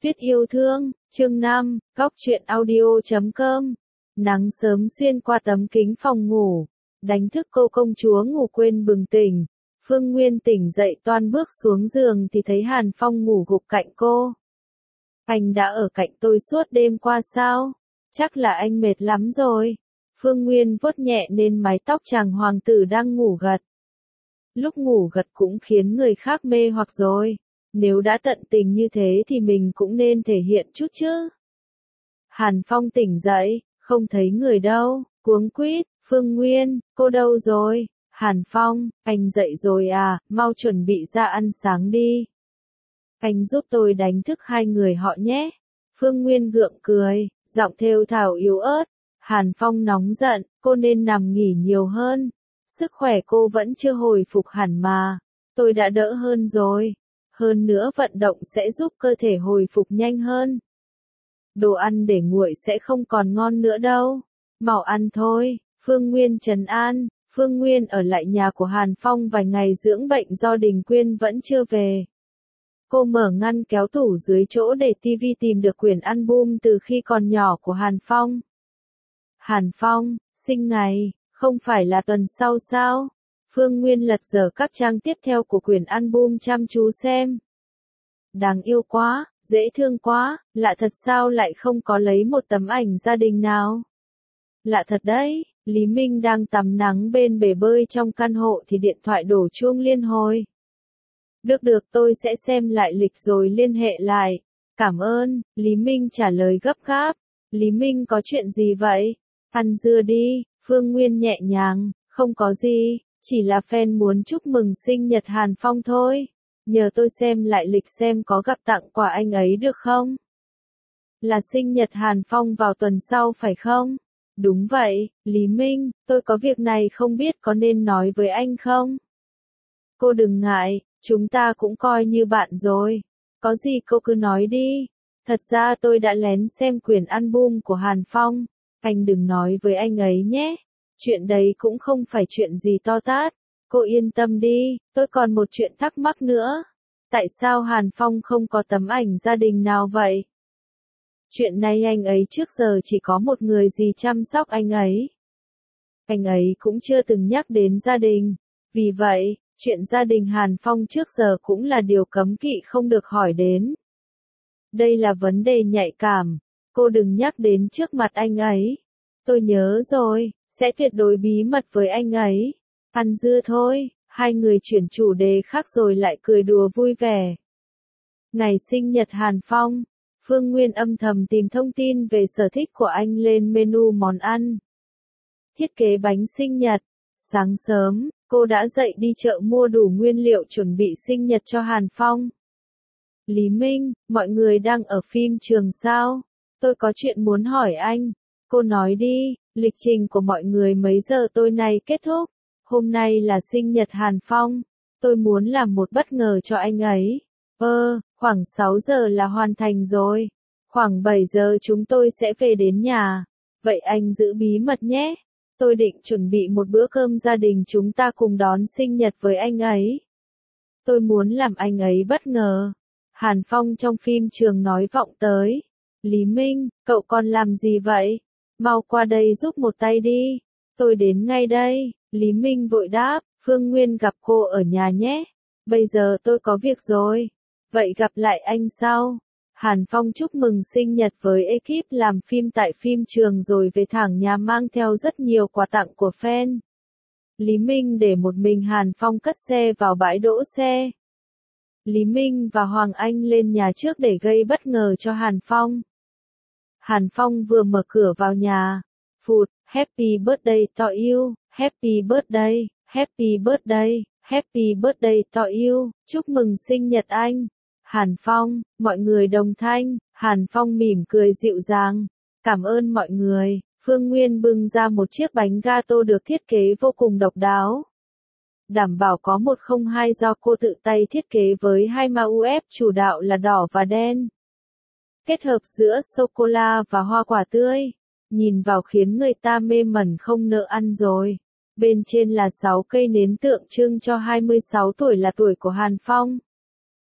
Viết yêu thương, chương 5, góc truyện audio.com. Nắng sớm xuyên qua tấm kính phòng ngủ, đánh thức cô công chúa ngủ quên bừng tỉnh. Phương Nguyên tỉnh dậy toan bước xuống giường thì thấy Hàn Phong ngủ gục cạnh cô. Anh đã ở cạnh tôi suốt đêm qua sao? Chắc là anh mệt lắm rồi. Phương Nguyên vuốt nhẹ lên mái tóc chàng hoàng tử đang ngủ gật. Lúc ngủ gật cũng khiến người khác mê hoặc rồi. Nếu đã tận tình như thế thì mình cũng nên thể hiện chút chứ. Hàn Phong tỉnh dậy, không thấy người đâu, cuống quýt, Phương Nguyên, cô đâu rồi? Hàn Phong, anh dậy rồi à, mau chuẩn bị ra ăn sáng đi. Anh giúp tôi đánh thức hai người họ nhé. Phương Nguyên gượng cười, giọng thều thào yếu ớt. Hàn Phong nóng giận, cô nên nằm nghỉ nhiều hơn. Sức khỏe cô vẫn chưa hồi phục hẳn mà. Tôi đã đỡ hơn rồi. Hơn nữa vận động sẽ giúp cơ thể hồi phục nhanh hơn. Đồ ăn để nguội sẽ không còn ngon nữa đâu. Mau ăn thôi. Phương Nguyên trấn an. Phương Nguyên ở lại nhà của Hàn Phong vài ngày dưỡng bệnh do Đình Quyên vẫn chưa về. Cô mở ngăn kéo tủ dưới chỗ để tivi tìm được quyển album từ khi còn nhỏ của Hàn Phong. Hàn Phong, sinh ngày, không phải là tuần sau sao? Phương Nguyên lật dở các trang tiếp theo của quyển album chăm chú xem. Đáng yêu quá, dễ thương quá, lạ thật sao lại không có lấy một tấm ảnh gia đình nào? Lạ thật đấy, Lý Minh đang tắm nắng bên bể bơi trong căn hộ thì điện thoại đổ chuông liên hồi. Được tôi sẽ xem lại lịch rồi liên hệ lại. Cảm ơn, Lý Minh trả lời gấp gáp. Lý Minh có chuyện gì vậy? Ăn dưa đi, Phương Nguyên nhẹ nhàng, không có gì, chỉ là fan muốn chúc mừng sinh nhật Hàn Phong thôi. Nhờ tôi xem lại lịch xem có gặp tặng quà anh ấy được không? Là sinh nhật Hàn Phong vào tuần sau phải không? Đúng vậy, Lý Minh, tôi có việc này không biết có nên nói với anh không? Cô đừng ngại, chúng ta cũng coi như bạn rồi. Có gì cô cứ nói đi. Thật ra tôi đã lén xem quyển album của Hàn Phong. Anh đừng nói với anh ấy nhé. Chuyện đấy cũng không phải chuyện gì to tát. Cô yên tâm đi, tôi còn một chuyện thắc mắc nữa. Tại sao Hàn Phong không có tấm ảnh gia đình nào vậy? Chuyện này anh ấy trước giờ chỉ có một người gì chăm sóc anh ấy. Anh ấy cũng chưa từng nhắc đến gia đình. Vì vậy, chuyện gia đình Hàn Phong trước giờ cũng là điều cấm kỵ không được hỏi đến. Đây là vấn đề nhạy cảm. Cô đừng nhắc đến trước mặt anh ấy. Tôi nhớ rồi, sẽ tuyệt đối bí mật với anh ấy. Ăn dưa thôi, hai người chuyển chủ đề khác rồi lại cười đùa vui vẻ. Ngày sinh nhật Hàn Phong, Phương Nguyên âm thầm tìm thông tin về sở thích của anh lên menu món ăn. Thiết kế bánh sinh nhật. Sáng sớm, cô đã dậy đi chợ mua đủ nguyên liệu chuẩn bị sinh nhật cho Hàn Phong. Lý Minh, mọi người đang ở phim trường sao? Tôi có chuyện muốn hỏi anh. Cô nói đi, lịch trình của mọi người mấy giờ tối nay kết thúc? Hôm nay là sinh nhật Hàn Phong. Tôi muốn làm một bất ngờ cho anh ấy. Khoảng 6 giờ là hoàn thành rồi. Khoảng 7 giờ chúng tôi sẽ về đến nhà. Vậy anh giữ bí mật nhé. Tôi định chuẩn bị một bữa cơm gia đình chúng ta cùng đón sinh nhật với anh ấy. Tôi muốn làm anh ấy bất ngờ. Hàn Phong trong phim trường nói vọng tới. Lý Minh, cậu còn làm gì vậy? Mau qua đây giúp một tay đi. Tôi đến ngay đây. Lý Minh vội đáp, Phương Nguyên gặp cô ở nhà nhé. Bây giờ tôi có việc rồi. Vậy gặp lại anh sau. Hàn Phong chúc mừng sinh nhật với ekip làm phim tại phim trường rồi về thẳng nhà mang theo rất nhiều quà tặng của fan. Lý Minh để một mình Hàn Phong cất xe vào bãi đỗ xe. Lý Minh và Hoàng Anh lên nhà trước để gây bất ngờ cho Hàn Phong. Hàn Phong vừa mở cửa vào nhà. Phụt, Happy birthday to you, Happy birthday, Happy birthday, Happy birthday to you, chúc mừng sinh nhật anh. Hàn Phong, mọi người đồng thanh. Hàn Phong mỉm cười dịu dàng. Cảm ơn mọi người. Phương Nguyên bưng ra một chiếc bánh gato được thiết kế vô cùng độc đáo. Đảm bảo có 102 do cô tự tay thiết kế với hai màu UF chủ đạo là đỏ và đen. Kết hợp giữa sô-cô-la và hoa quả tươi. Nhìn vào khiến người ta mê mẩn không nỡ ăn rồi. Bên trên là 6 cây nến tượng trưng cho 26 tuổi là tuổi của Hàn Phong.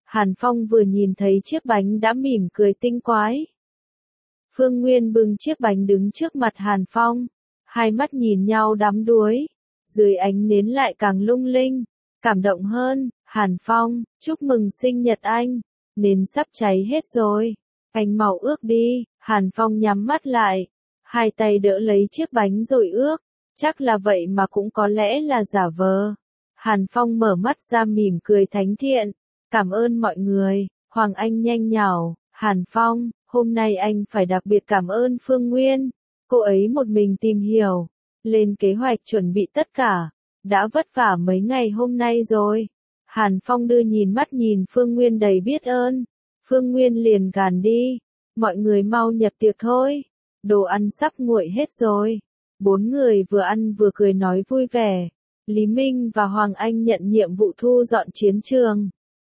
Hàn Phong vừa nhìn thấy chiếc bánh đã mỉm cười tinh quái. Phương Nguyên bưng chiếc bánh đứng trước mặt Hàn Phong, hai mắt nhìn nhau đắm đuối, dưới ánh nến lại càng lung linh, cảm động hơn. Hàn Phong, chúc mừng sinh nhật anh, nến sắp cháy hết rồi, anh mau ước đi. Hàn Phong nhắm mắt lại, hai tay đỡ lấy chiếc bánh rồi ước, chắc là vậy mà cũng có lẽ là giả vờ. Hàn Phong mở mắt ra mỉm cười thánh thiện, cảm ơn mọi người. Hoàng Anh nhanh nhảu, Hàn Phong, hôm nay anh phải đặc biệt cảm ơn Phương Nguyên, cô ấy một mình tìm hiểu, lên kế hoạch chuẩn bị tất cả, đã vất vả mấy ngày hôm nay rồi. Hàn Phong đưa mắt nhìn Phương Nguyên đầy biết ơn, Phương Nguyên liền gàn đi, mọi người mau nhập tiệc thôi, đồ ăn sắp nguội hết rồi. Bốn người vừa ăn vừa cười nói vui vẻ. Lý Minh và Hoàng Anh nhận nhiệm vụ thu dọn chiến trường.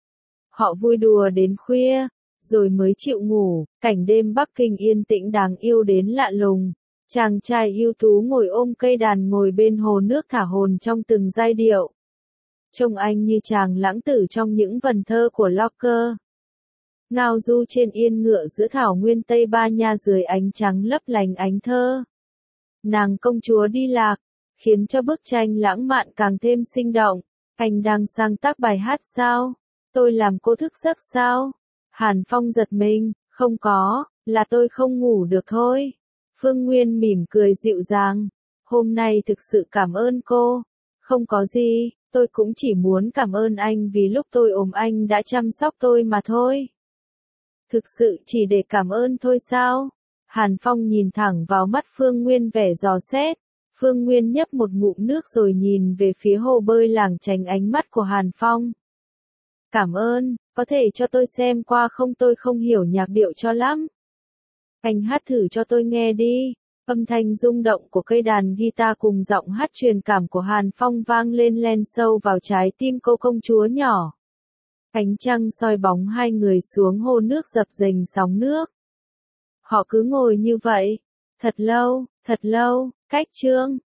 Họ vui đùa đến khuya, rồi mới chịu ngủ. Cảnh đêm Bắc Kinh yên tĩnh đáng yêu đến lạ lùng. Chàng trai ưu tú ngồi ôm cây đàn ngồi bên hồ nước thả hồn trong từng giai điệu. Trông anh như chàng lãng tử trong những vần thơ của Locke. Ngao du trên yên ngựa giữa thảo nguyên Tây Ba Nha dưới ánh trắng lấp lánh ánh thơ. Nàng công chúa đi lạc, khiến cho bức tranh lãng mạn càng thêm sinh động. Anh đang sáng tác bài hát sao? Tôi làm cô thức giấc sao? Hàn Phong giật mình, không có, là tôi không ngủ được thôi. Phương Nguyên mỉm cười dịu dàng, hôm nay thực sự cảm ơn cô. Không có gì, tôi cũng chỉ muốn cảm ơn anh vì lúc tôi ốm anh đã chăm sóc tôi mà thôi. Thực sự chỉ để cảm ơn thôi sao? Hàn Phong nhìn thẳng vào mắt Phương Nguyên vẻ dò xét. Phương Nguyên nhấp một ngụm nước rồi nhìn về phía hồ bơi làng tránh ánh mắt của Hàn Phong. Cảm ơn, có thể cho tôi xem qua không, tôi không hiểu nhạc điệu cho lắm. Anh hát thử cho tôi nghe đi. Âm thanh rung động của cây đàn guitar cùng giọng hát truyền cảm của Hàn Phong vang lên len sâu vào trái tim cô công chúa nhỏ. Ánh trăng soi bóng hai người xuống hồ nước dập dềnh sóng nước. Họ cứ ngồi như vậy, thật lâu, cách chương